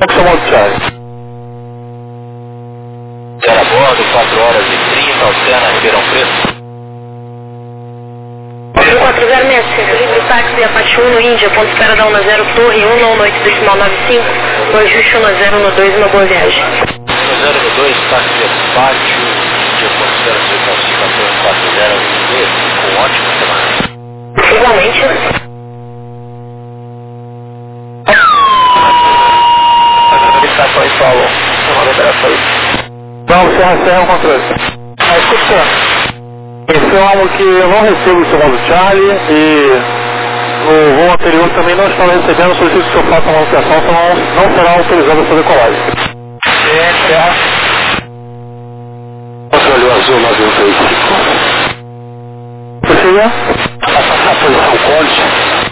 Comando Charlie. Era a bordo, 4h30, Oceana, Ribeirão Preto. 4065, livre táxi Apache 1 Índia, ponto de espera da 10, Torre 1, noite decimal 95, o ajuste 1012, uma boa viagem. 1012, táxi Apache, Índia, ponto de espera da 4012, com ótima semana. Igualmente. Estação em Paulo, uma liberação. Então, Serra, controle. Escutando. Informo que eu não recebo o comando Charlie e no voo anterior também não estão recebendo, solicito que eu faça a manutenção, senão não será autorizado a fazer colagem. Terra. Controle azul 935. Prossiga. A posição Conde.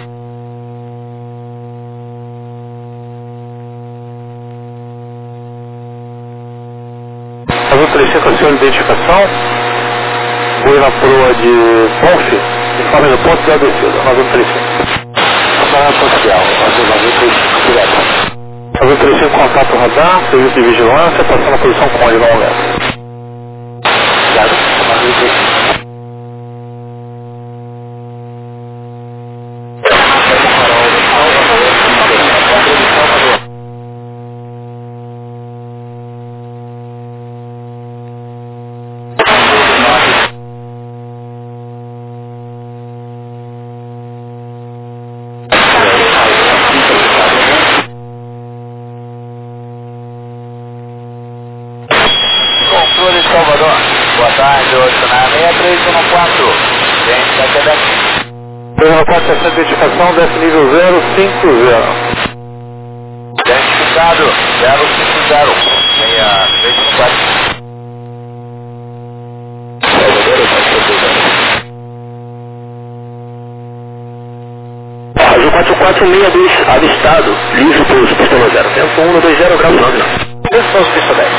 Azul 35 com a sua identificação. Fui na proa de Bonfe, informe do ponto de descida, Azul 35. Parada social, Azul 35, direto. Azul 35, contato radar, serviço de vigilância, passando a posição Conde, no momento. Obrigado, Azul 35. Salvador, boa tarde, hoje na 6314, gente da TDF. 314, essa identificação, desce nível 050. Identificado 050, 6314. Azul 4462, avistado, livre pouso, pistão 0, vento 120, grau 9. Esses são os pista 10.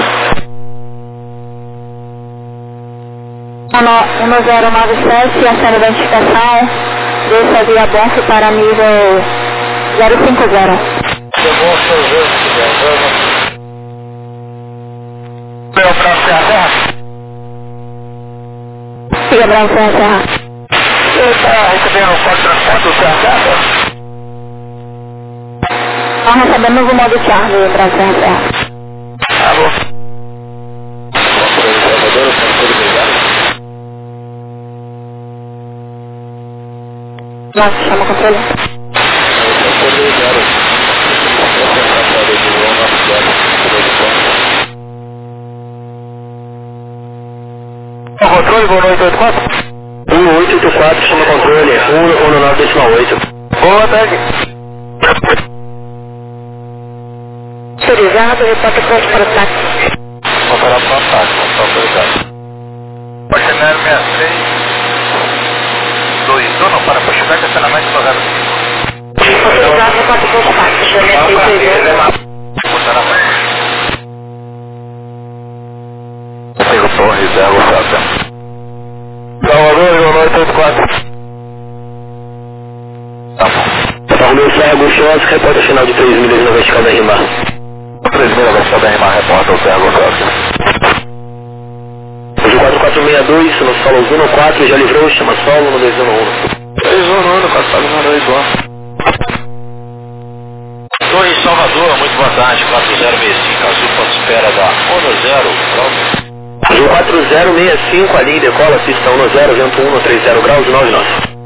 1097, acendo a identificação, desça via Bonfe para nível 050. Chegou o seu jogo, meu braço é a terra. Siga Bravo Serra. Você está recebendo o código de transporte do Serra? Nós recebemos o modo Charlie, Bravo Serra. Alô? Nossa, chama o controle. Controle, boa noite, 84? 1884, chama controle, 119.8. Boa tarde. Autorizado, reporta pronto para o táxi. Vou parar para o táxi, vamos só autorizado. Ordinário 63. 2, não, para chegar de estacionamento do lugar. Autorizado, reporta pronto para o táxi. Pego Torre, Zé Rosário. Salvador, boa noite, 84. Tá bom. Salvador, Serra Agostinho, repórter final de 3 milhas na vertical da RIMAR. 3 milhas na vertical da RIMAR, repórter, Zé Rosário. Hoje 4462, no solo 114, já livrou, chama solo no 211. 211, 492, Torre Salvador, muito boa tarde, 4065, azul, ponto de espera da 10, pronto. Azul 4065, a linha decola, pista 10, vento 130 graus, 99.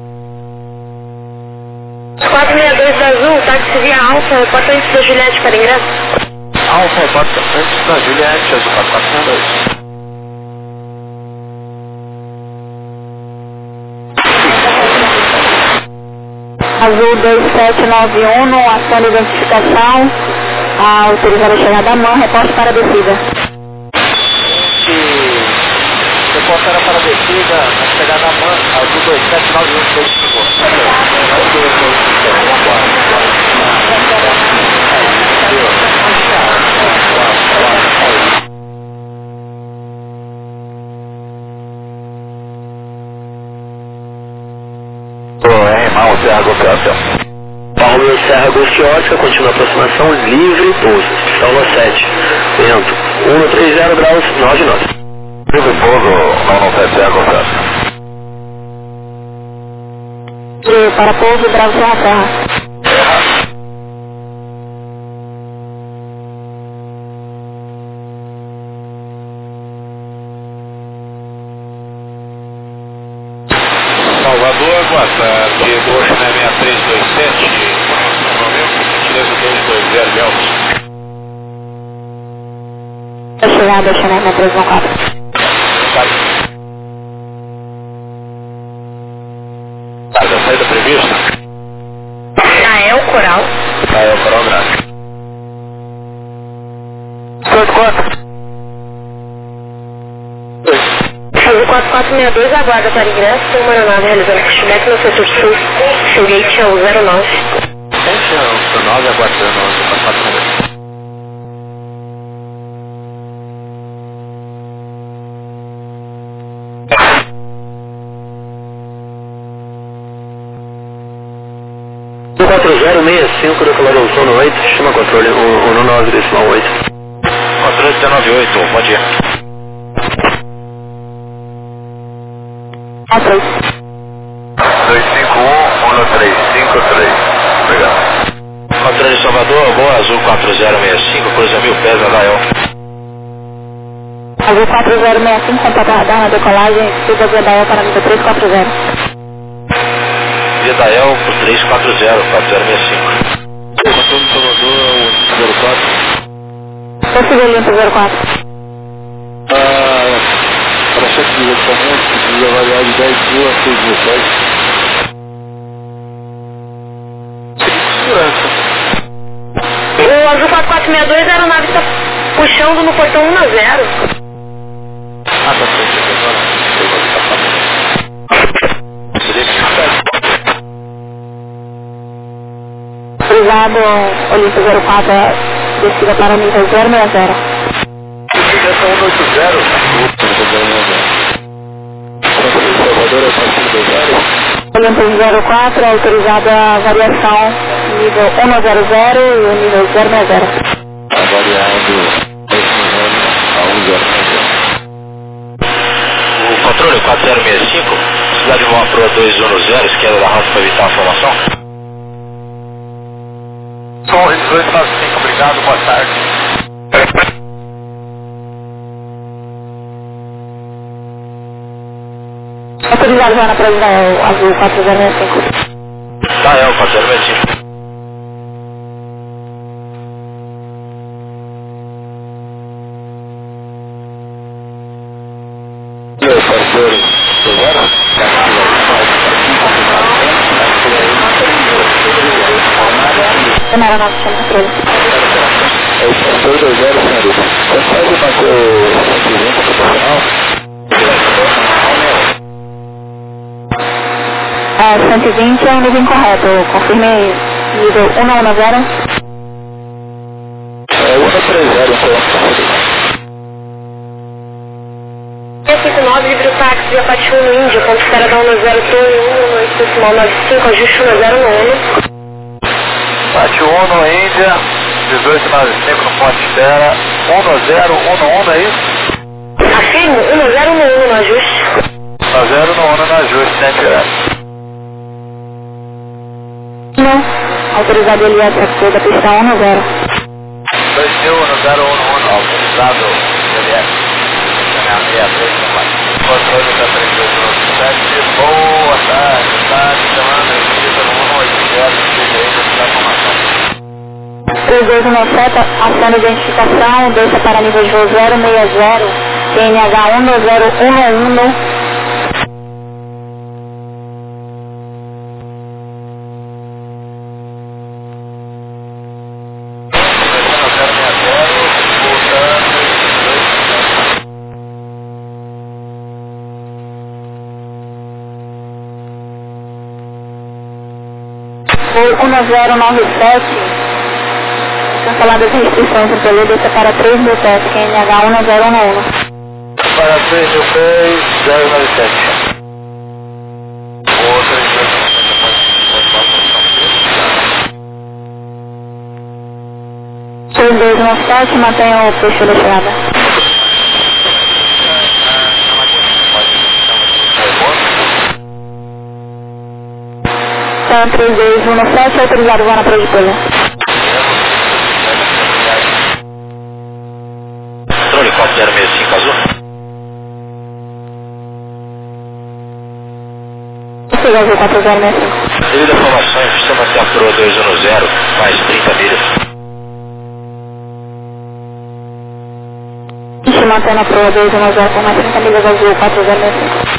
462 da Azul, táxi via Alfa, reporta antes da Juliette para ingresso. Alfa, repórter antes da Juliette, azul, 4462. Azul 2791, no ação de identificação, autorizada a chegada da mão, reporte para a descida. Reporte era para a descida, a chegada da mão, azul 2791, Serra Agostinho. Paulo Serra Golf Ótica, continua aproximação, livre, pouso. Saulo 7, vento 130 graus, 9 knots. Livre pouso, 997 Serra Golf Ótica. Para pouso, Bravo Serra Terra. Salvador, boa tarde. Gosha na 6327, gentileza 220 Bells. Vai chegar, deixa na 314. Tá, a saída prevista? Nael Coral. Nael Coral Grande. 84. 4462, aguarda para ingresso, tem uma aeronave realizando pushback no setor sul, seu gate é o 09. Gente, é o 9 aguardando o 442. O 4065 declarou zona 8, sistema controle 19,8. Controle 198, pode ir. Ok. 251-1353. Obrigado. Controle Salvador, Boa Azul 4065, cruza 1000 pés, Adael. Azul 4065, contato radar na decolagem, siga via Dael para nível 340. Via Dael por 340, 4065. Controle Salvador 04. Possível limpo 04. Para chefe de equipamento, precisa avaliar de 10 mil a 6.007. Segurança. O Azul 4462, a aeronave está puxando no portão 1 a 0. Ah, tá frente aqui agora. Cruzado Olimpo 04, descida para nível 060. Direção 180. Salvador é partir do 0. Olimpo 04, autorizada a variação nível 100 e o nível 060. Avaliado a 1,0. O controle 4065, cidade Boa Proa 210, esquerda da rota para evitar a formação. Som 1895, obrigado, boa tarde. Autorizado já na previsão Azul 4065. Dael 4065. Meu parceiro, agora? Tomara nosso chama controle. É o parceiro do 0, senhorita. Consegue manter o 120 proporcional? 120 é o nível incorreto, confirmei nível 190. É 130, então. 659, livre o táxi via Pati 1 no Índia, ponto espera da 10 Torre 1, noite decimal 95, ajuste 10 no 1. Pati 1 no Índia, 1895 no ponto de espera, 1 no 0, 1 no 1, é isso? Afirmo, 1 no 0 no 1 no ajuste. 1 no 0 no 1 no ajuste, né, direto? Não, autorizado ele a da pista 1 no 0. 2000 no 0, 1 no 1, autorizado DLS. Controle da 3297, boa tarde, chamando a empresa no 180, da formação. 3297, ação de identificação, deixa para nível de voo 060, TNH 19011. Voo 1097, canceladas as restrições no PLU, deixa para 3 mil pés, QNH 1011. Para 3 mil pés, 097. Outra 3217, mantenha o perfil da chegada. Então, 3217, autorizado, vou na Produtora. Controle 4065 azul. Siga azul 4065. Devido a informações, precisa manter a proa 210, mais 30 milhas. Se mantendo a proa 210 com mais 30 milhas azul 4065.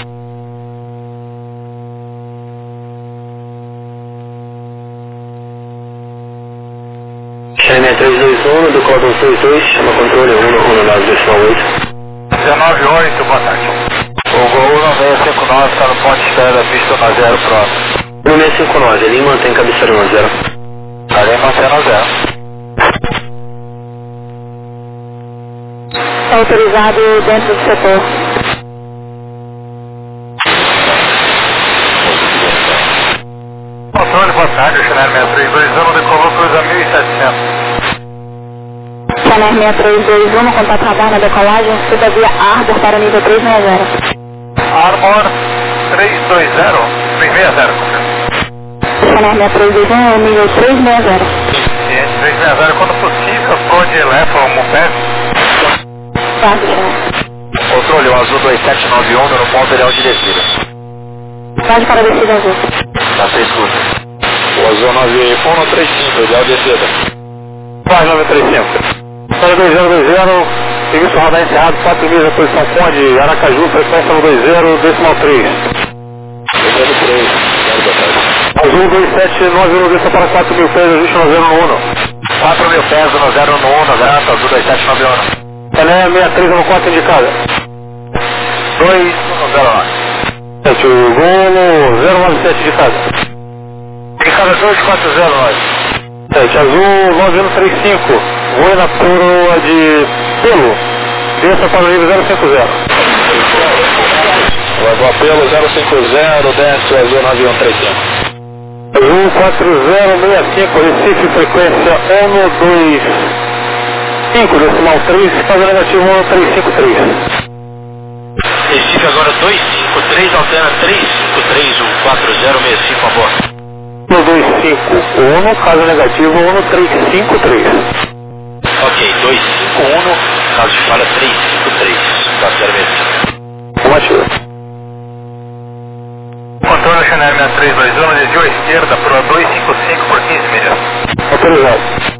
China 321 do código 62, chama controle 119.8. 198, boa tarde. O Gol 9659 está no ponto de espera, visto na 0 próximo. 1659, ele mantém cabeceira no 0. Ali mantendo 0. Autorizado dentro do setor. Controle, boa tarde, China 6321 decolou cruza 1700. China 6321, contato radar na decolagem, suba via Arbor para nível 360. Arbor 360, 360. China 6321, nível 360. 360, quando possível, pode levar o MUPEV. Quarto, China. Controle, o azul 2791 no ponto ideal de descida. Pode para a descida azul. Tá 3 cursos. O azul 9135, ideal de descida. Quase 935. Para 2020, serviço radar encerrado, 4 milhas, posição Conde, Aracaju, frequência no 20, decimal 3. Azul 2791, desça para 4.000 pés, ajuste no 0 no 1. 4.000 pés no 0 no 1, graça, azul 2791. Cané 63 no 4 indicada. 209. O Gol 097 indicada. Indicada 2409. Azul 9135, voe na proa de Pelo, desça para o nível 050. O apelo 050, desce o azul 9135. Azul 4065, Recife, frequência 125, decimal 3, fazendo negativo 1353. Recife agora 253, altera 353, o 4065 a bordo. 251, caso negativo 1353. Ok, 251, caso de falha 353, 4065. Comativo. Controle Chanel 6321, desviou à esquerda, proa 255 por 15 milhas. Autorizado.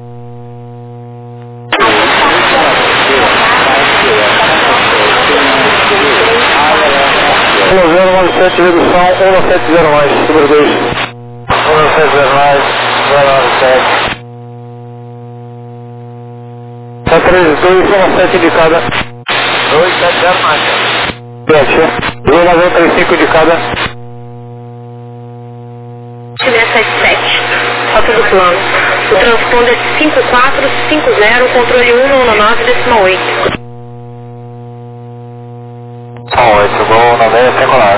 O 097, redução 170 mais, número 2. 170 mais, 097. Tá 3217 indicada. 270 mais. 7. 2935 indicada. 677. Rota do plano. O transponder 5450, controle 199, decimal 8. 8, Gol 9659.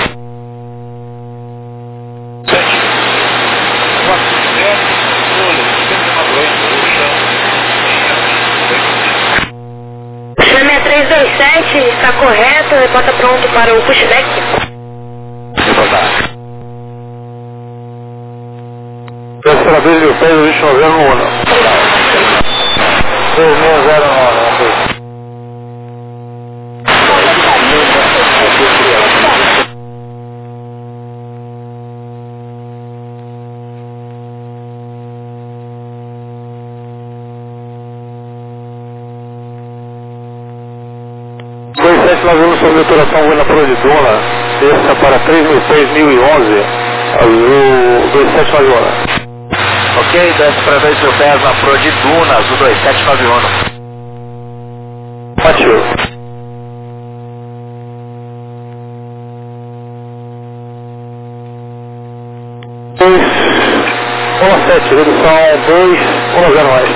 Chama 327, está correto, reporta pronto para o pushback. Desce para 2.000 pés, ajuste no 0 no 1. 2609. Nós vamos sobre obturação voe na proa de Dona, desça para 3.000 pés, 1011, azul 2791. Ok, desce para 2.000 pés na proa de Duna, azul 2791. Comativo. Redução 210 mais.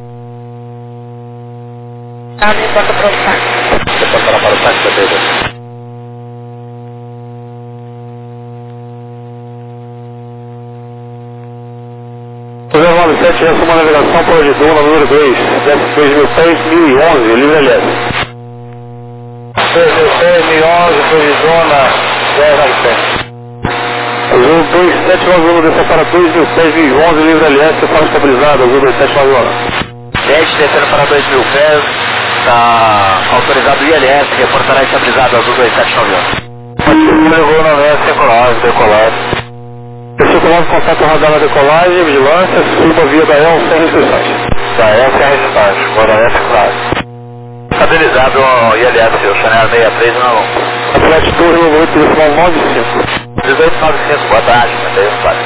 Reporta para o táxi. Reportará para o táxi da Beda. Norte, assuma a navegação para o Agidona, número 2, 2.000 pés, 1011, livre LS. 2.000 pés, 1011, Agidona, 10 Azul 2791, desceu para 2.000 pés, 1011, livre LS, faz estabilizado, Azul 2791. 10, descendo para 2.000 pés, está autorizado o ILS, reportará estabilizado, Azul 2791. Levou na veste, decolagem. Desceu tomando contato radar na decolagem, vigilância, suba via da EL sem restrições. Da EL sem restrições, Boroleste, claro. Estabilizado o ILS, o Chanel 63 na 1. Atlético Torre 895. 1895, boa tarde, mandei um par.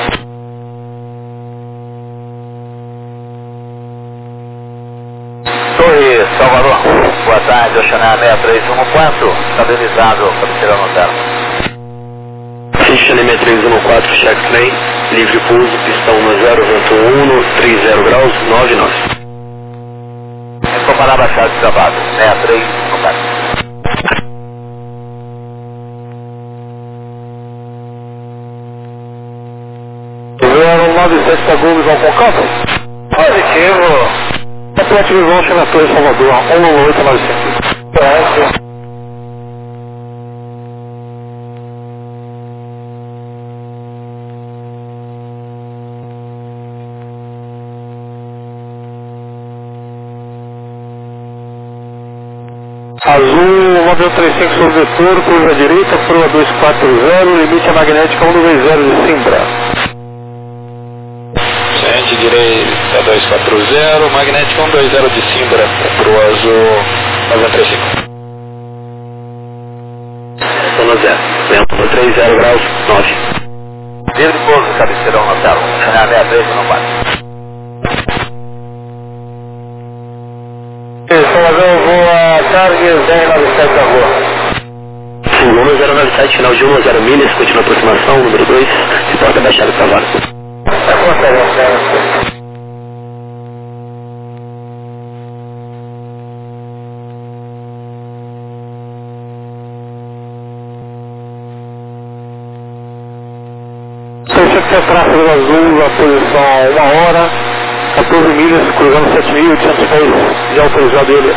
Torre Salvador, boa tarde, Oceanar 6314, estabilizado, cabeceira no terra. Oceanar 6314, check plane, livre pouso, pistão no 0, vento 1, 30 graus, 99. Comparar a baixada de travado, 6314. Zero 97 segundos ao Concampo. Positivo. Atlético Visual na Torre Salvador, 11895. PS. Azul 935 sobre vetor, curva direita, curva 240, limite magnética 120 de Simbra. Sente direita 240, magnética 120 de Simbra, para o Azul 935. Zona 0, vento 30 graus, 9. Livre pouso, cabeceirão no terra, Chanel 63 não bate. Salvador voa Target 097 da rua. Sul 1097, final de 10 milhas, continua a aproximação, número 2, reporta baixada travada. Perfeito, tráfego azul, a posição 1 hora, 14 milhas, cruzando 7.800 pés de autorizado ele.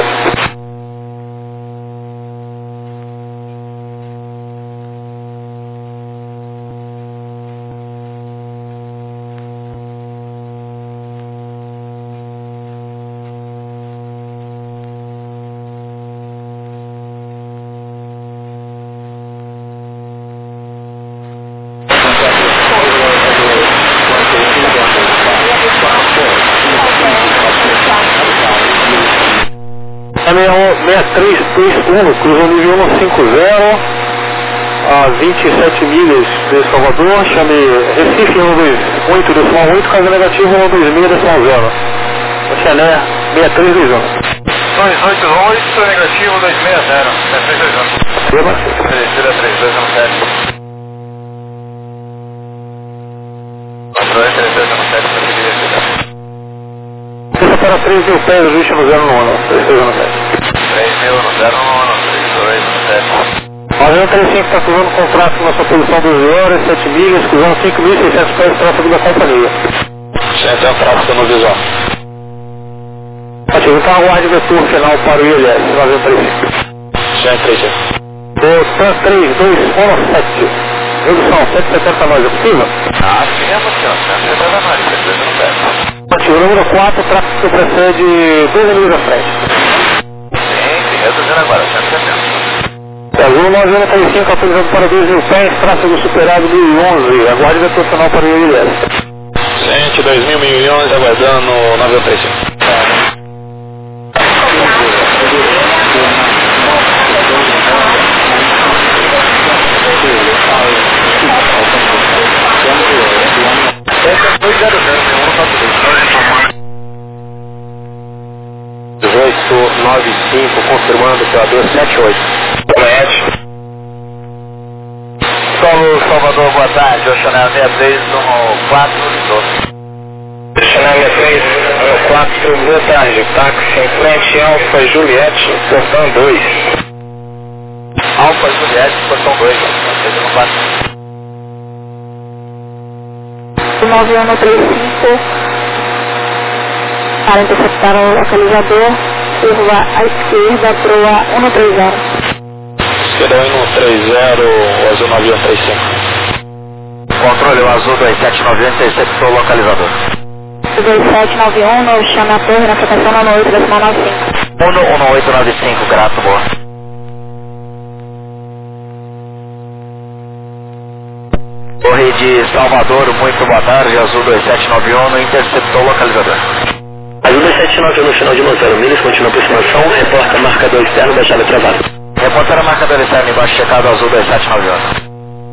Caminhão 6321, cruzou nível 150, a 27 milhas de Salvador, chame Recife 128,8, caso negativo 126,0. Oceané 6321. 288, negativo 260, 6321. Terceira 3217. 3217, Para 3.000 pés, ajuste no 091, 3397. 3.000 no 3217. O avião 35 está cruzando contrato na sua posição 12 horas, 7 milhas, cruzando 5.600 pés, tráfego da companhia. Sente a tráfego no visual. Ativo, então aguarde o vetor final para o ILS, no avião 35. Sente 35. TAN 3217. Redução, 170 nós, é possível? Ah, sim, é possível, 170 nós, 3217. Ativo, número 4, tráfego que precede 12 milhas à frente. Sim, reduzindo agora, 170. Azul 935, autorizado para 2.000 pés, tráfego superado 1011, aguarde o vetor final para o ILS. Sente 2.000 milhões, aguardando 935. Confirmando operador 78. Solo Salvador, boa tarde. Oceanar 6314, Chanel 6314, boa tarde. Táxi em frente, Alfa Juliette, portão 2. Alfa Juliette, portão 2. 9135, para interceptar o localizador, curva à esquerda, proa 130. Esquerda 130, o azul 9135. Controle, o azul 2791 interceptou o localizador. 2791, no chame a torre na frequência 118,95. 11895, grato, boa. Torre de Salvador, muito boa tarde, azul 2791, interceptou o localizador. Azul 2791 no final de 90 milhas, continua a aproximação, reporta marcador externo da chave travada. Reportar a marcador externo embaixo, checado, azul 2791.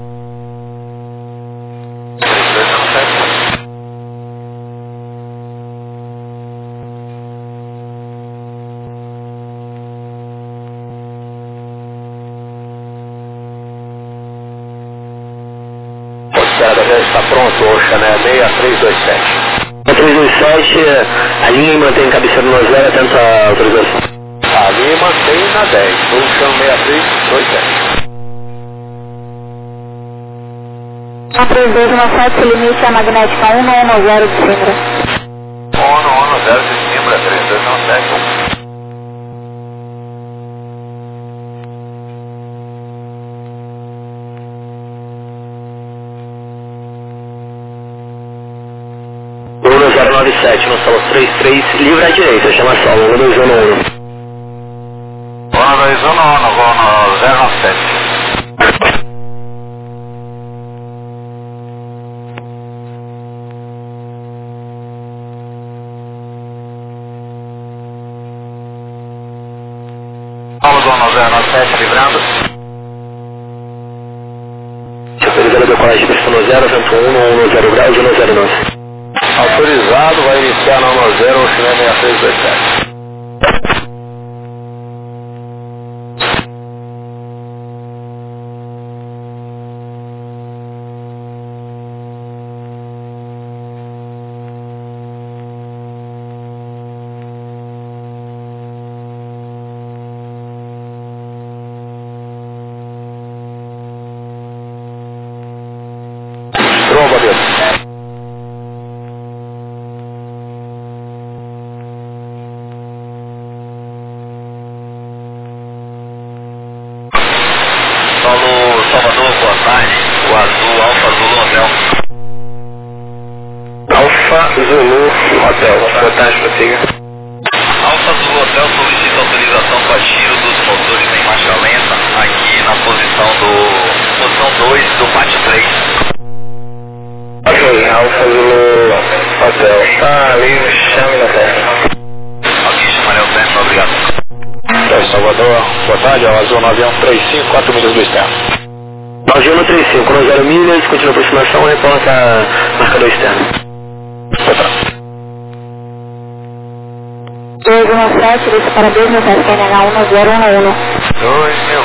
Está pronto, Oxané 6327. 6327, a linha mantém cabeceira no 0, atento à autorização. A linha mantém na 10, Oxan 6327. A 3217, se limite a magnética 110 de Simbra. 110 de Simbra, 3217. Bruno 097, no solo 33, livre à direita, chama solo, número 211. 211, vou no 097. Vamos no 097, livrando. Autorizado a decolagem, pressão 0, vento 1, 10 graus, 109. Autorizado, vai iniciar no 0, o Chile 6327. Tromba dele. Salvador, boa tarde. O azul, Alfa Zulu Hotel. Alfa Zulu Hotel, boa tarde, prossiga. Alfa Zulu Hotel solicita autorização para tiro dos motores em marcha lenta aqui na posição 2 do pátio 3. Ok, Alfa Zulu Hotel, tá livre, chame da terra. Ok, chamaré o tempo, obrigado. Salvador, boa tarde, o azul 9135, 4 milhas do externo. 9135, no 0 milhas, continua a aproximação, reporta marcador externo. 217, desse para 217, KNH 1011. 2000,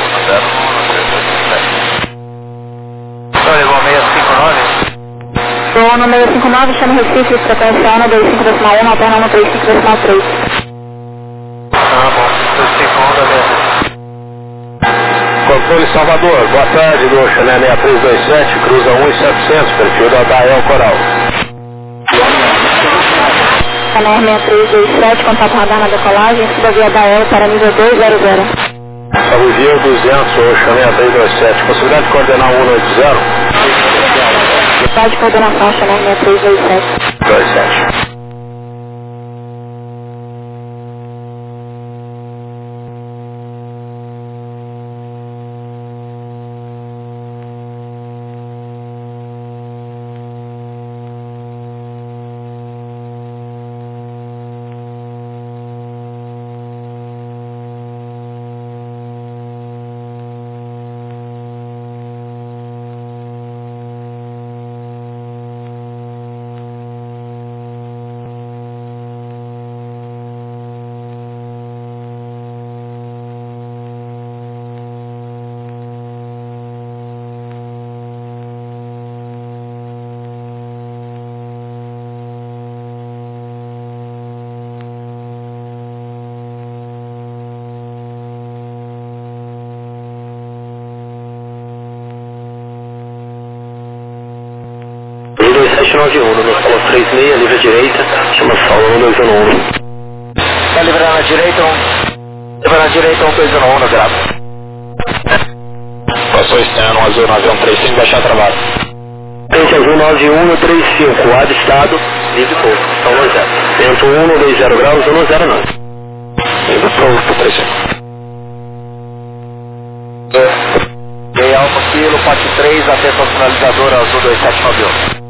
0, então levou 659? Estou no 659, chama Recife, frequência 125,1, alterna 135,3. Ah, bom, 251 mesmo. Controle Salvador, boa tarde, do Oxané 6327, cruza 1,700, perfil da Dael Coral. Canal 6327, contato radar na decolagem, suba via Dael para nível 200. Salvia 200, Oxané 327, possibilidade de coordenar 180? Possibilidade de coordenação, Chanel 6327. 27. No solo 36, livre à direita, chama solo, número 211. Tá livrando à direita, livrando à direita 1211 no grave. Passou externo, azul 9135, baixar travado. Frente azul 9135, ar de estado, livre pouso, estão no 0. Vento 1, 20 graus, 109. Livre pouso pro 35. Gay Alfa Kilo, parte 3, atenção sinalizadora azul 2791.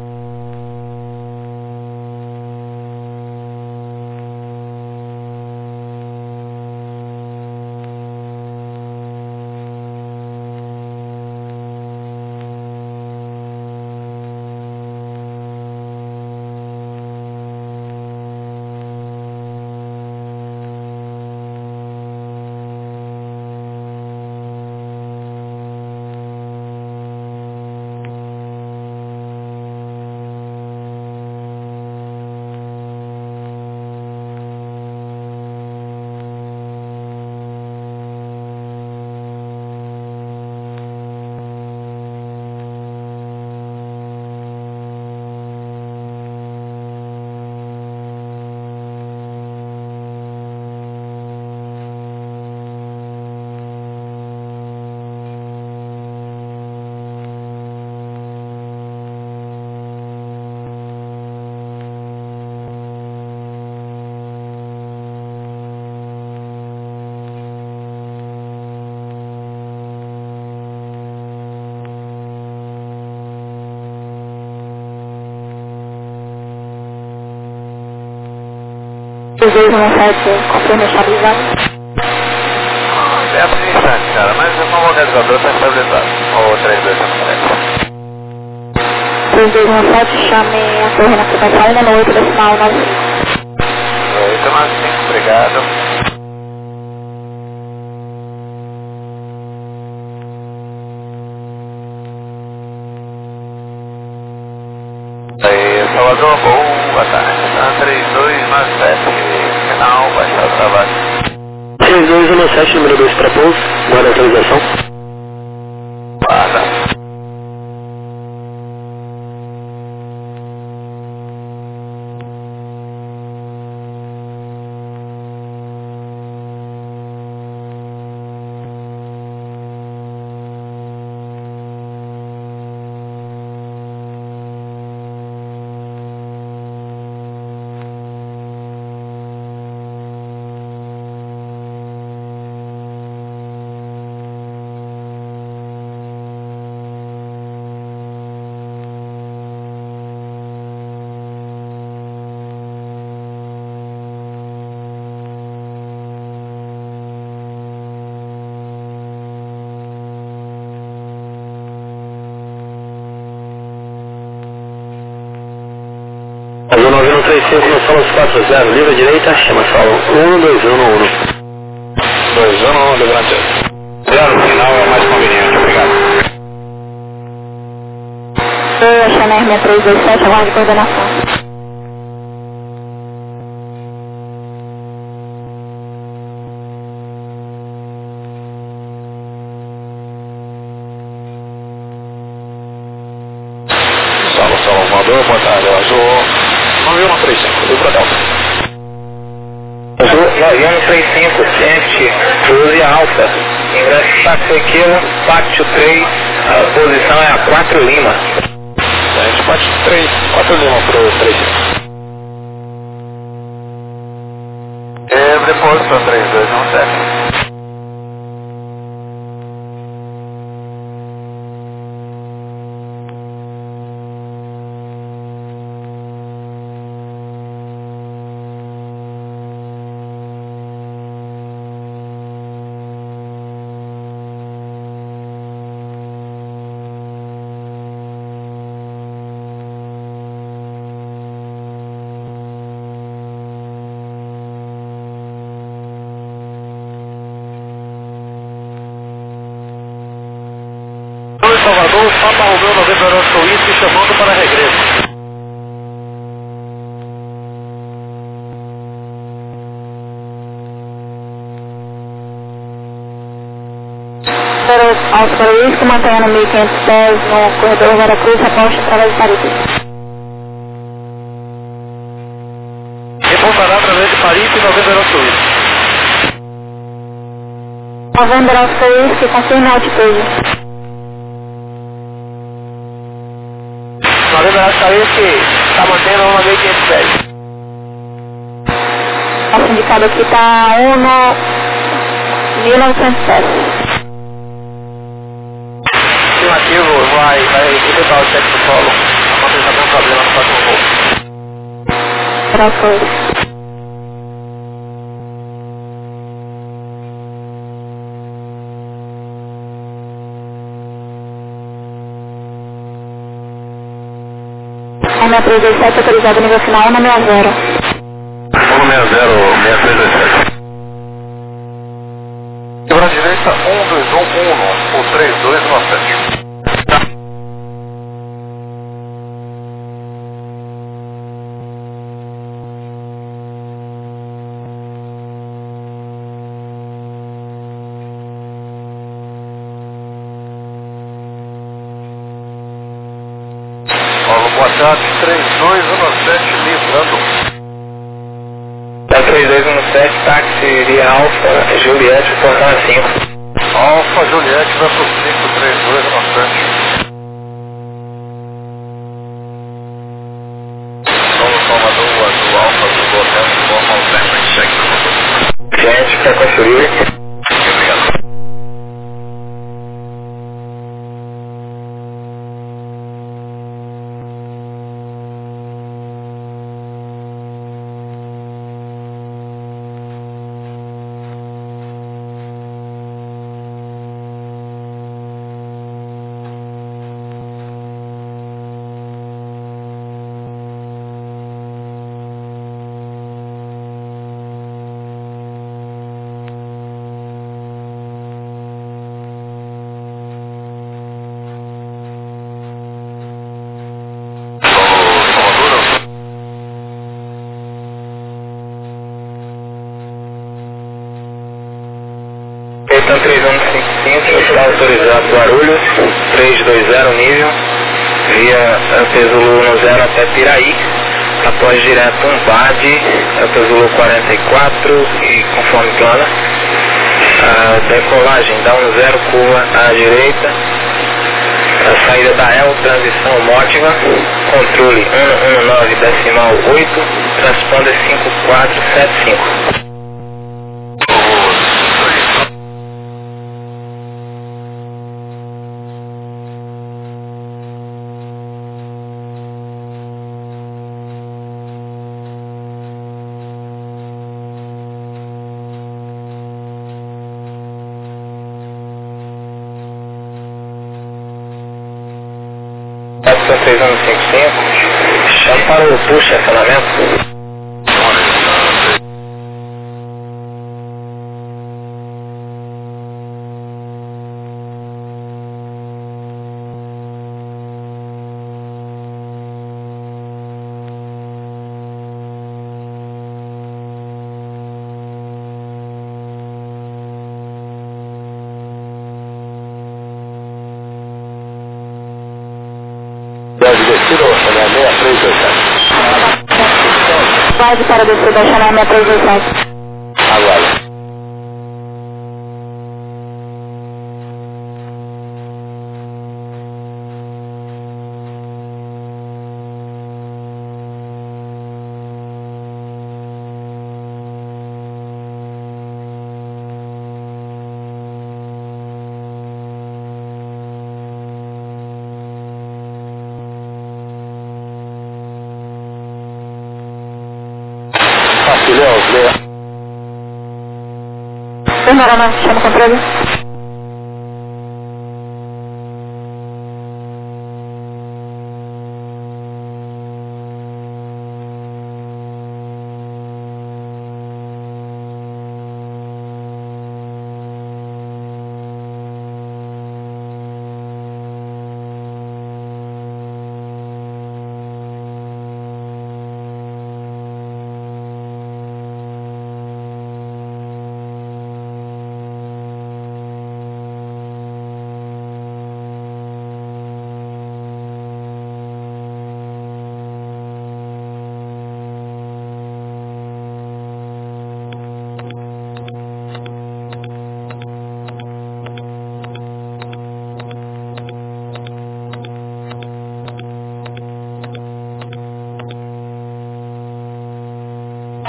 Os dois não fazem confirma estabilizado. É administrante, cara, mas o organizador está estabilizado. Ou 3217. 3217, chame a torre na frequência ainda no 8 decimal 95. 895, obrigado. Aí, Salvador, boa tarde. 3297, final, baixar o trabalho. 3217, número 2 para pouso, guarda a atualização. Guarda. Azul 9135, nós somos 40, livre à direita, chama solo 1211. 211, livrante. Zero, final é o mais conveniente, obrigado. Eu chamei a 6327, aguarde coordenação. Solo, voador, boa tarde, azul 9135, livre Delta. Azul 9135, Ciente, 12 Alfa. Ingresso táxi Aquila, pátio 3, a posição é a 4 Lima. A gente parte 3, 4 Lima pro 35. Depois para 3217. Salvador, Papa Romeu 90 Horas Suíça chamando para regresso. Aos Suíço, mantenha no 1500 pés no corredor Veracruz, aposta através de Paris. Reportará através de Paris e 90 Horas Suíça. November Alpha 6, que confirma a altitude. November Alpha 6, que está mantendo uma meio 510. Nosso indicado aqui está 1.900 pés. Afirmativo, vai completar o cheque do solo. A matriz está com problema no próximo voo. Alpha 8. A 627 autorizado nível final 160. 160-6327. Quebra direita 1211, o 3217. Boa tarde, 3217 livrando. Da 3217, táxi via Alfa, Juliette, portão 5. Alfa Juliette vai pro 53217. Solo Salvador, do Alfa do Hotel, informa o Vernon check do motor. Gente, para construir. Obrigado. Então 3155, está autorizado Guarulhos, 320 nível, via Antezulu no 0 até Piraí, após direto um BAD, Antezulu 44 e conforme plana. Decolagem, dá um 0, curva à direita, a saída da EL, transição Mótiva, controle 119,8, transponder 5475. Essa 3155, chama para o push acionamento. Deve descer ou chamar 6327. Pode para descer da chamar 637. Agora. Norma, chama o controle.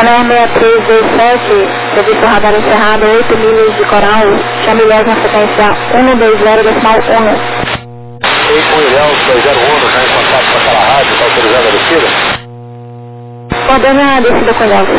6327, serviço radar encerrado, 8 milhas de coral, chame na frequência 120.1. Ei, com Ilhéus 201, já em contato com aquela rádio, está autorizada a descida? Podendo a descida com Ilhéus.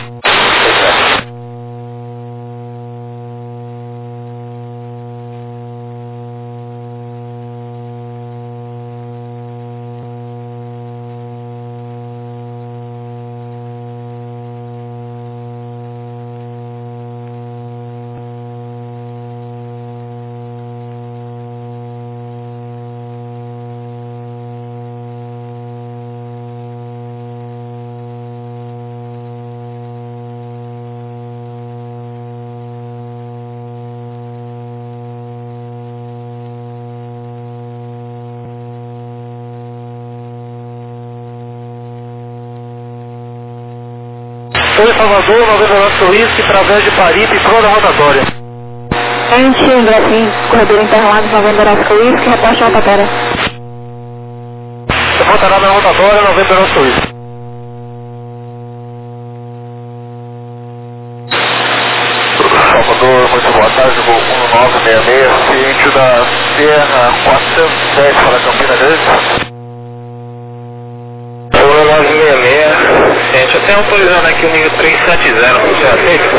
Estou em Salvador, 99 Whisky, através de Paripe, pro da rotatória. Gente, Gracinho, corredor Interlagos, 99 Whisky, reporte a rotatória. Reportará na rotatória, 99 Whisky. Salvador, muito boa tarde, voo 1966, ciente da Serra 410 para Campina Grande. 1966, ciente, eu tenho autorizado aqui o nível 370, você aceita?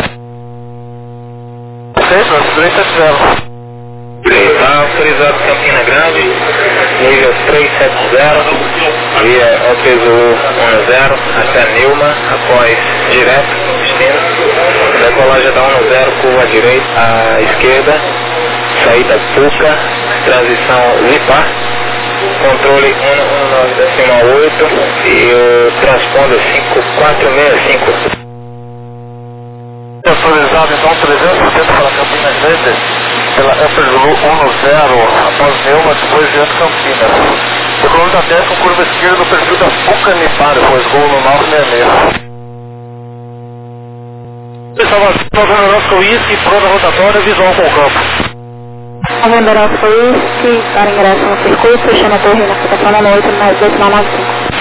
Aceita, 370. Está autorizado Campina Grande, nível 370, via Alpesul 10 até Nilma, após direto, destino, decolagem da 10, curva à direita, à esquerda, saída Puca, transição Zipar, controle 119.8 e o transponder 5465. Autorizado então 370 para Campina Grande, pela Amperzulu 10, após Neuma, depois diante Campinas. Decolando da 10 com curva esquerda no perfil da Puca Nipar, pois gol no 966. Salvador, Norosco Whisky, pro da rotatória, visual com o campo. Norosco Whisky, para ingresso no circuito, fechando a torre na cotação na noite, mais 295.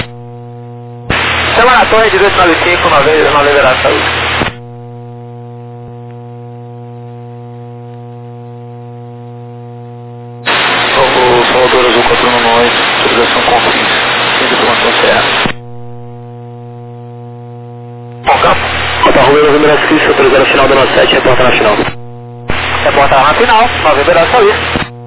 Chama na torre de 295 na liberação. Salvador Azul 418, autorização Confins, fim de informação CA. Bom, campo. Rota Rua, Novembro Suíça, autorizado final do 97, reporta na final. Reporta na final, Novembro Suíça.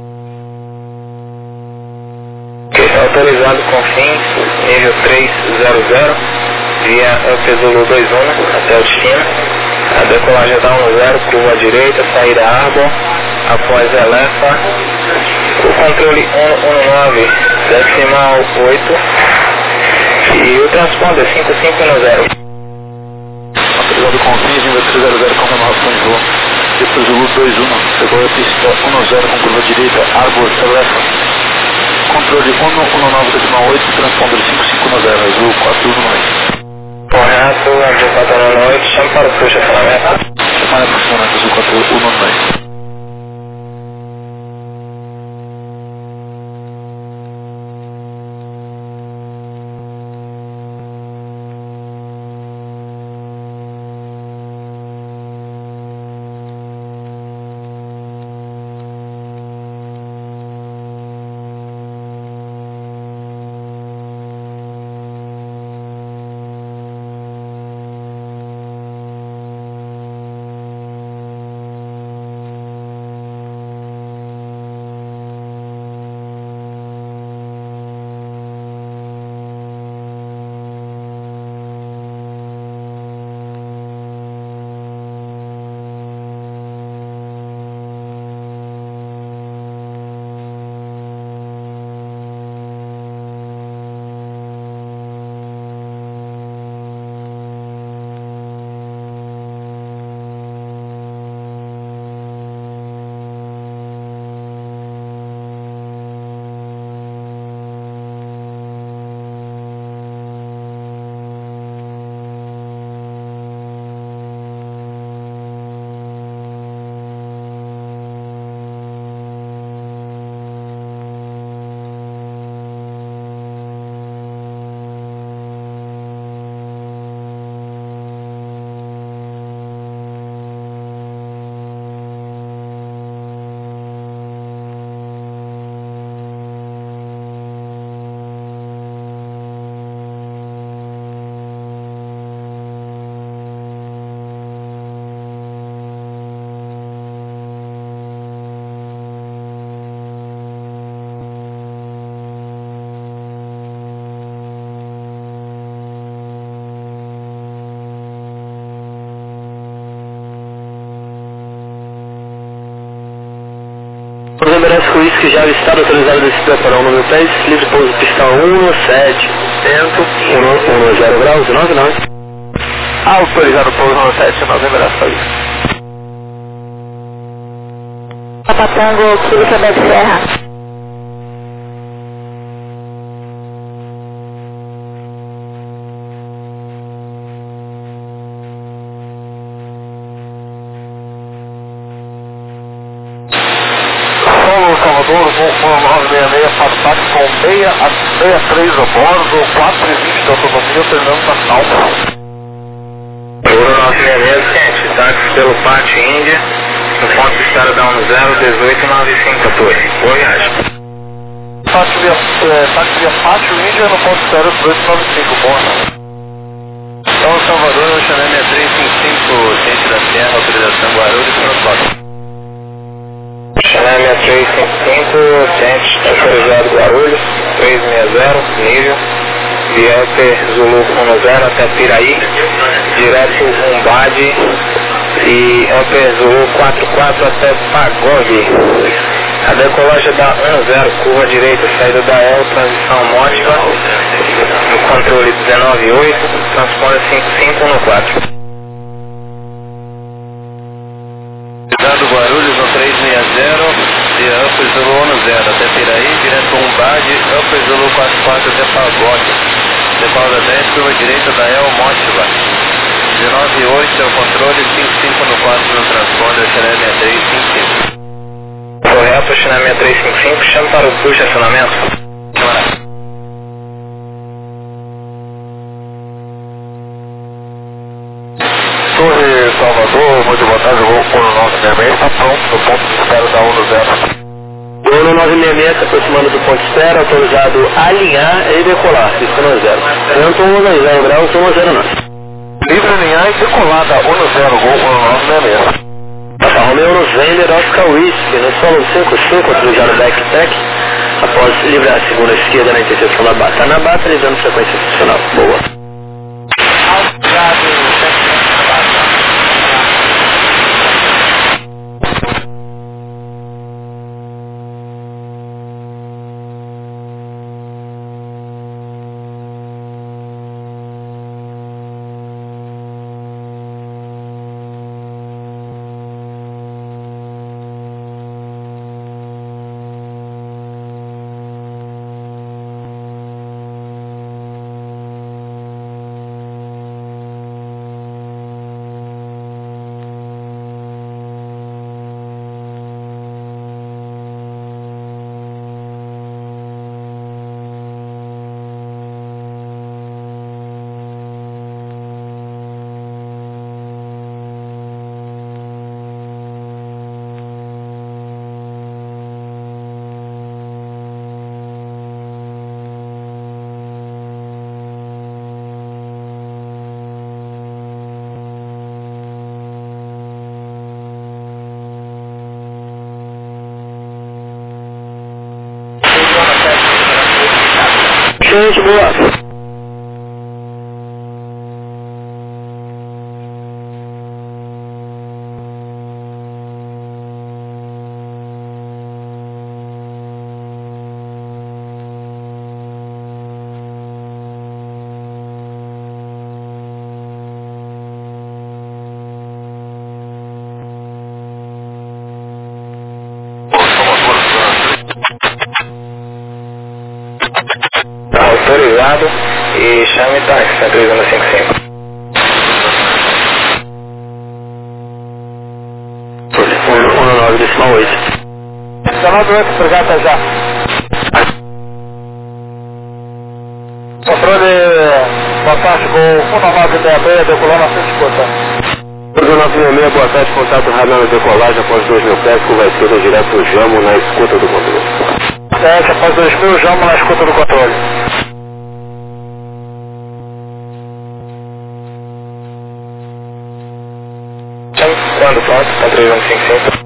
Autorizado Confins, nível 300, via Alpesul 21 até o destino. A decolagem da 10, curva à direita, saída Arbor, após Elefa, o controle 119, decimal 8 e o transponder 5510. Autorizado Confins, nível 300 com renovação de voo. Depois o Lu 21, pegou a pista 10 com curva direita, Arbor, Elefa. Controle 119, decimal 8, transponder 5510, Azul 418. Correto, Azul 418, chama para o seu estacionamento. Chamada para o estacionamento, Azul 418. Nebraska Whisky já estado autorizado desse preparão número 3, livre pouso pistão 17, 10 graus, 99. Autorizado pouso 179, Nebraska Whisky. Papa Tango, Kilo Quebec Serra. Salvador, voo 966, Fatback com 63 a bordo, 420 de autonomia, terminando na calma. Voo 966, quente, táxi pelo Pátio Índia, no ponto de escada da 10, 1895, Torre. Boa viagem. Táxi via Pátio Índia, no ponto de escada 1895, bom. Então, Salvador, eu chamei 6355, ciente da Serra, autorização Guarulhos, transporte. Chanel 6355, ciente, autorizado Guarulhos, 360, nível, Viamper Zulu 10 até Piraí, direto Umbade e Amper Zulu 44 até Pagode. A decolagem da 10, curva direita, saída da El, transição Mótica, no controle 198, transponder 5514. Cuidado Guarulhos no 360, via Upper Zulu 10 até Piraí, direto Umbade, Upper Zulu 44 até Pagode. Decolada 10, curva direita da El Mótiva. 198 é o controle, 5514 no transponder, Chanel 6355. Correto, Chanel 6355, chama para o push de acionamento. Torre Salvador, muito boa tarde, voo 966, está pronto no ponto de espera da 10. Voo 966, se aproximando do ponto de espera, autorizado a alinhar e decolar, pista 10. Vento 10 graus, 109. Livre alinhar e decolar da 10, voo 966. Papa Romeo November, Oscar Whisky, no solo 55, autorizado back-tech, após livrar a segunda esquerda na interseção da Bata. Na Bata, livrando sequência funcional. Boa. Gente, boa. Autorizado e chame táxi, 13155. 19,8. 19,8, obrigado, já. Controle, boa tarde, voo 1966, decolando a 150. 1966, boa tarde, contato radar na decolagem após 2.000 pés, curva esquerda direto Jamo na escuta do controle. Após 2.000, Jamo na escuta do controle. Quando pronto, está 3155.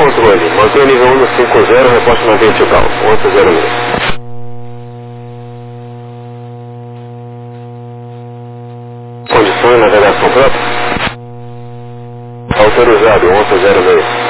controle. Mantenha nível 1 no 50, reposta na vertical. 1106. Condições, navegação própria? Autorizado, 1106.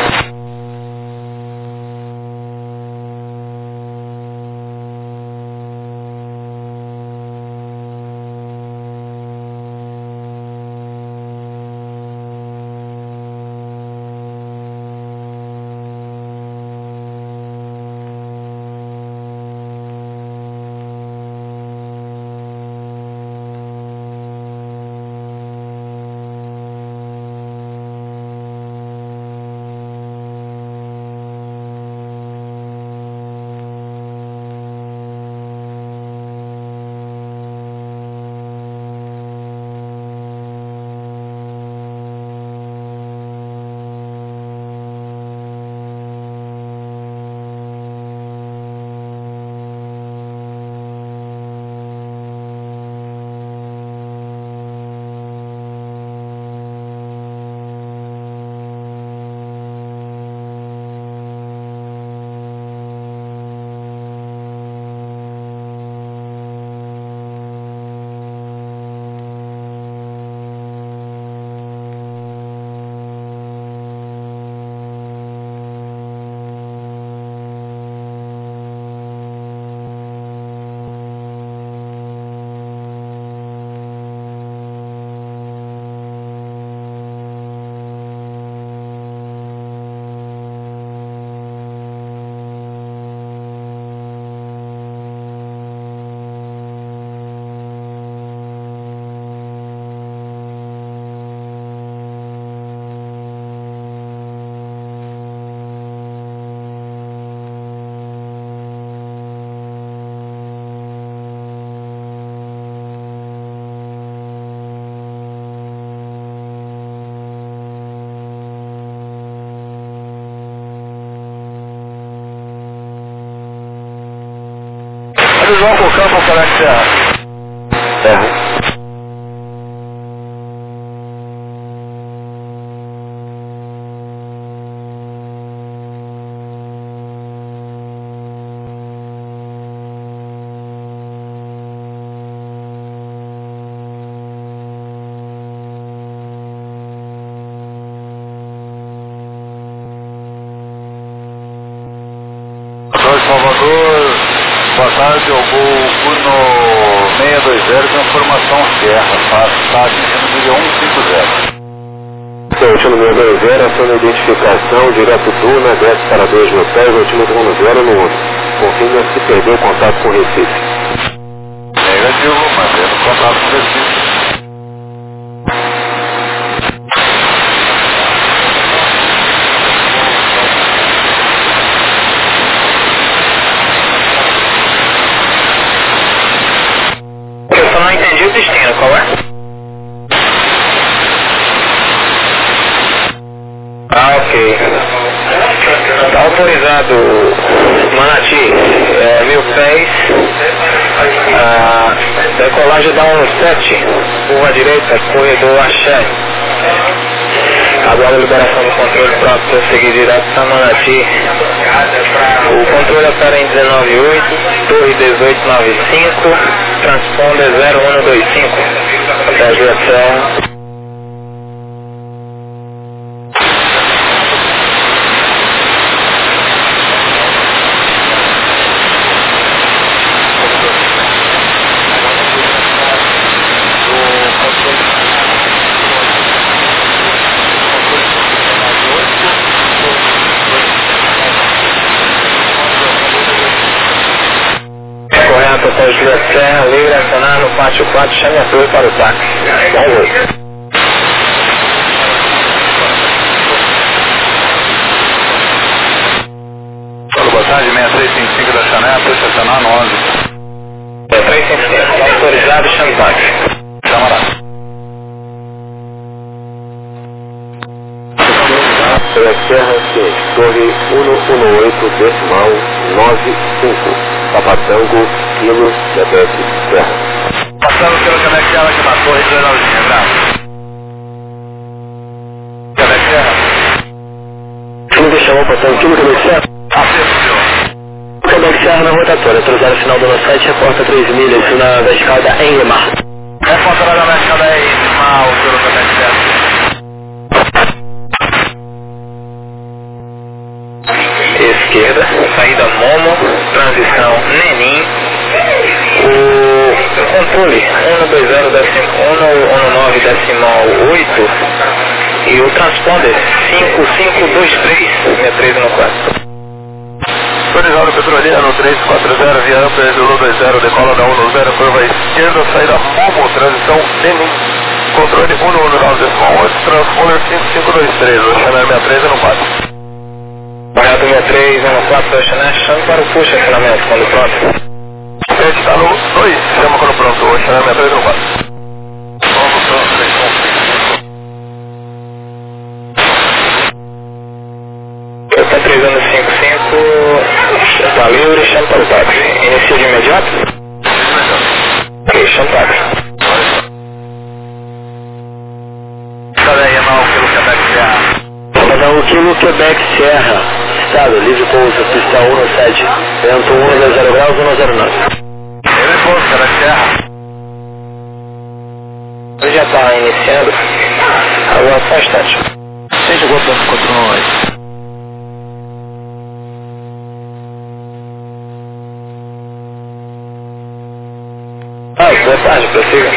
Eles vão com o campo para a terra. Salvador, boa tarde, eu vou Uno 620 com informação Serra, está atingindo nível 150. Último 620, ação de identificação, direto Duna, desce para 2 motéis, último 0 no 1. Confirma se perdeu o contato com o Recife. Negativo, mantendo contato com o Recife. O destino, qual é? Ah, ok. Está autorizado Manati, 1000 pés, decolagem da 17, curva direita, corredor Axé. Agora a liberação do controle para prosseguir direto para Manati. O controle opera em 198, torre 1895, transponder 0125, até a direção. Total Julia Serra, livre, acionar no pátio 4, chame a torre para o táxi. Boa tarde, 6355 da Chanel, estou estacionar no 11. 6355, está autorizado, chame o táxi. Chama lá. Serra, torre 118, decimal 95. Papatango, Kilo, Quebec, Serra. Passando pelo Quebec Serra aqui na torre de Geraldinha, abraço. Quebec Serra. Deixa Opa, tem um quilo Quebec Serra? Quebec Serra na rotatória, cruzar final do 97, reporta 3 milhas na escada em Limar. Reporta na escada em Limar, altura do Quebec Serra. Esquerda, saída Momo, transição Nenim, o controle 120.19.8 e o transponder 5523-6314. Autorizado Petrolina 340 via Ampere Zulu 20, decola da 10, curva esquerda, saída Momo, transição Nenim, controle 119.8, transponder 5523, o Chanel 63 no 4. Barrado 63, 14, Chanel, chama para o push acionamento, quando pronto. Pede está no 2, chama quando pronto, o Chanel 63 no 4. Vamos pronto, 3 Está 3 anos 55, está livre, chama para o táxi. Inicia de imediato? Ok, chama o táxi. Cadê aí, Yamal, pelo Quebec Serra? Cada 1 quilo Quebec Serra, estado, livre pouso, pista 117, vento 110 graus, 109. Ele pouso, Quebec Serra. Ele já está iniciando, agora só um instante. Seja voltando contra nós. Boa tarde, prossiga.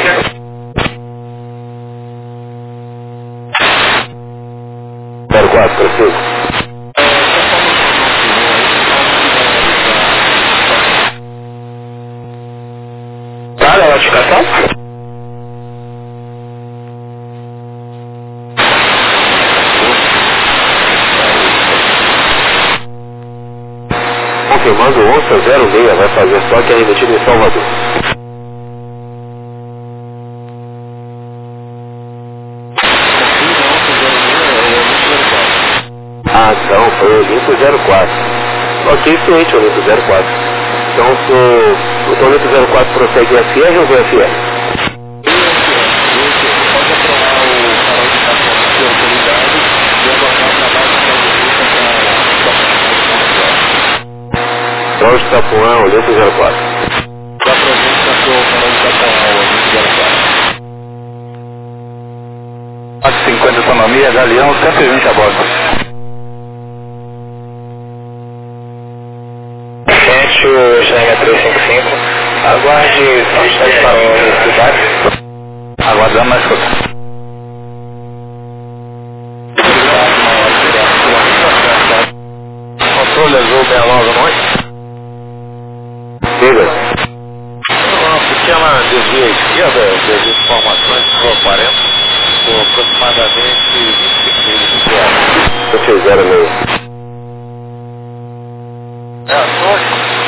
Prossigo. Vale a notificação? Confirmando 1106, vai fazer toque remetido em Salvador. Ah, não, foi o Olimpo 04. Ok, ciente, Olimpo 04. Então, se o Olimpo 04 prossegue FR ou VFR? Então, de Tapuã, Olimpo 04. Da província do Farol de Tapuã, Olimpo 04. 50 autonomia, Galeão, 120 a bordo. Gente, o Chanel 355, aguarde só instante para o necessidade. Aguardando na escuta. Controle azul, bem logo, noite. Diga. Uma pequena desvio à esquerda, desvio de informações, por 40, por aproximadamente 25 milhas de terra. 106. É a torre.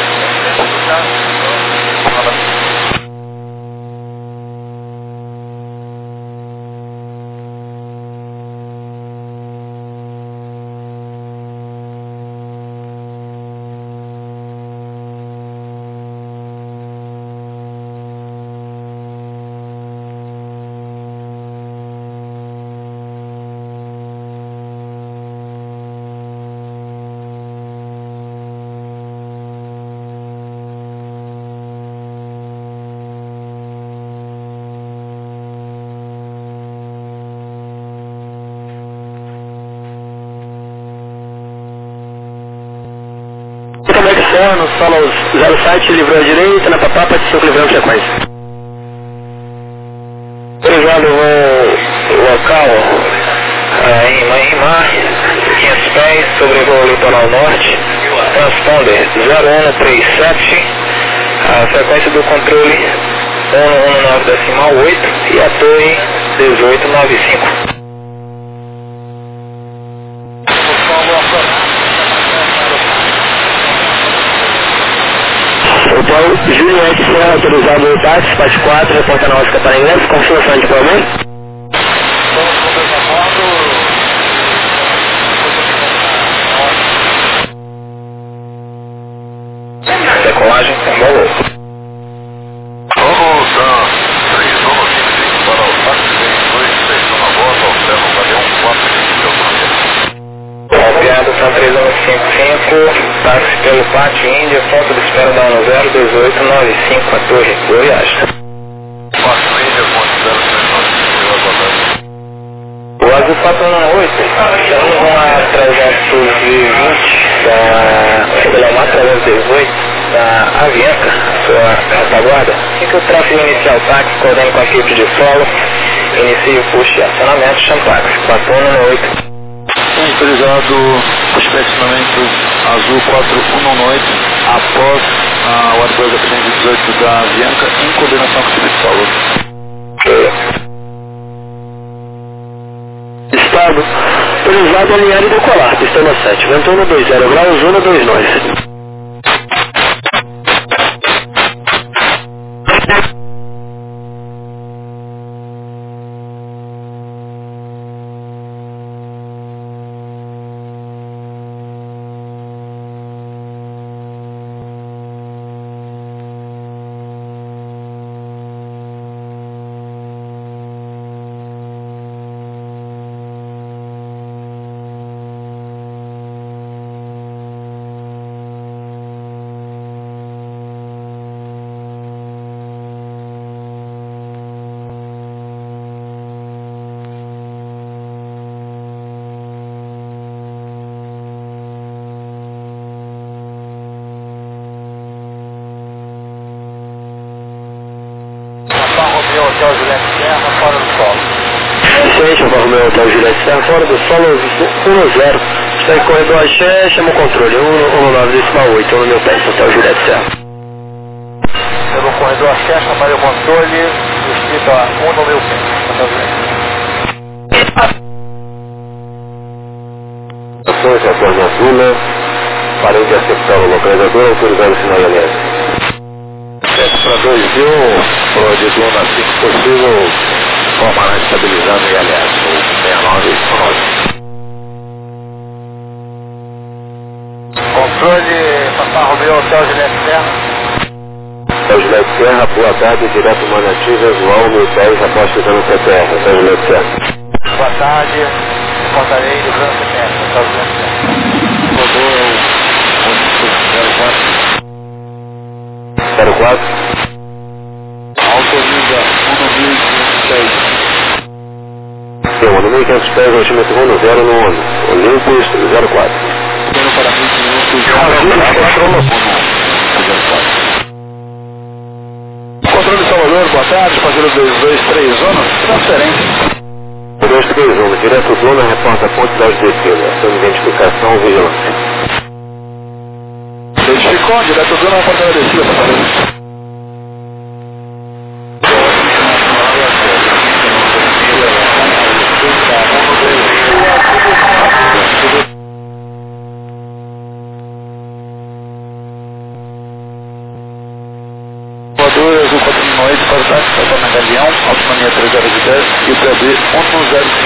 Quebec Serra, no solo 07, livrou à direita, na papapa de 5 livrão sequência. Obrigado, local em Mar, 500 pés, sobrevoo litoral norte, transponder 0137, a frequência do controle 119.8 e a torre 1895. Hotel Juliette Serra, autorizado no táxi, parte 4, reporta náutica para inglês, confirmação de problema. Decolagem, embolou. Vamos dar 3,95 para o táxi, 2, 3 na volta, observa, valeu 4 de autonomia. Confiado, São 3 Táxi pelo Pátio Índia, falta de espera da 102895, a Torre, boa viagem. Pátio Índia, ponto 039, O Azul 418, estamos uma 320 pela 318 da Avianca, sua retaguarda. Assim que o tráfego inicial táxi, coordenando com a equipe de solo, inicie o push de acionamento, chama táxi, 418. Autorizado o estacionamento Azul 418 após o Airbus A318 da Avianca em coordenação com o equipe de solo. Estado, autorizado a alinhar e decolar, pistão 7, ventona 20 graus, zona 2 nós. Hotel Juliette Serra, fora do solo. Ciência, Romeu Hotel Juliette Serra, fora do solo 10. Está em corredor Axé, chama o controle 119,8, no meu pé, Hotel Juliette Serra. Pelo corredor Axé, chamar o controle, distrito a 1 no meu pé, Hotel Juliette. Ações, retorno à Tula, para interceptar o localizador, autorizar o sinal de alerta. Para 2000, de Duna, assim que possível, formar estabilizando e aliás, o 69 Controle, Papa Romeu, Hotel Juliette Serra. Hotel Juliette Serra, boa tarde, direto Manativa, João 1010, após usando PTR, Hotel Juliette Serra. Boa tarde, Portarei do Grande CPR, Hotel Juliette Serra. Rodou o 04. Autoriza 1.506. Tem 1.500 pés, altímetro 10 no Olympus 04. Tendo para 1.500. Controle Salvador, boa tarde, fazendo 223 zonas, transferência. 231, direto zona, reporta ponte das descidas, ação de identificação, vigilância. Identificou, direto zona, reporta da descida, papai. Azul 418, contato, na Galeão, autonomia 3 horas e 10, e o PB 110.